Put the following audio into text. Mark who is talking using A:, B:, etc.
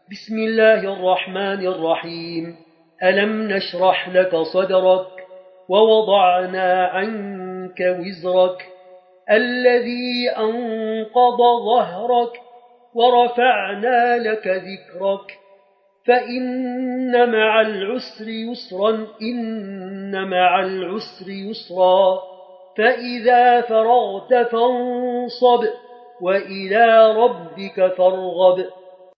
A: بسم الله الرحمن الرحيم. ألم نشرح لك صدرك ووضعنا عنك وزرك الذي أنقض ظهرك ورفعنا لك ذكرك فإن مع العسر يسرا إن مع العسر يسرا فإذا فرغت فانصب وإلى ربك فارغب